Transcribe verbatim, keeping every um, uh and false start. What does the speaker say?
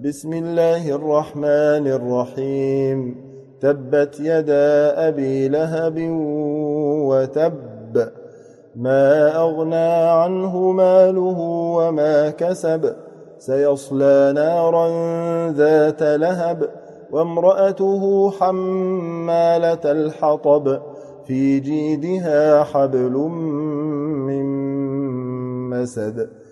بسم الله الرحمن الرحيم تبت يدا أبي لهب وتب ما أغنى عنه ماله وما كسب سيصلى نارا ذات لهب وامرأته حمالة الحطب في جيدها حبل من مسد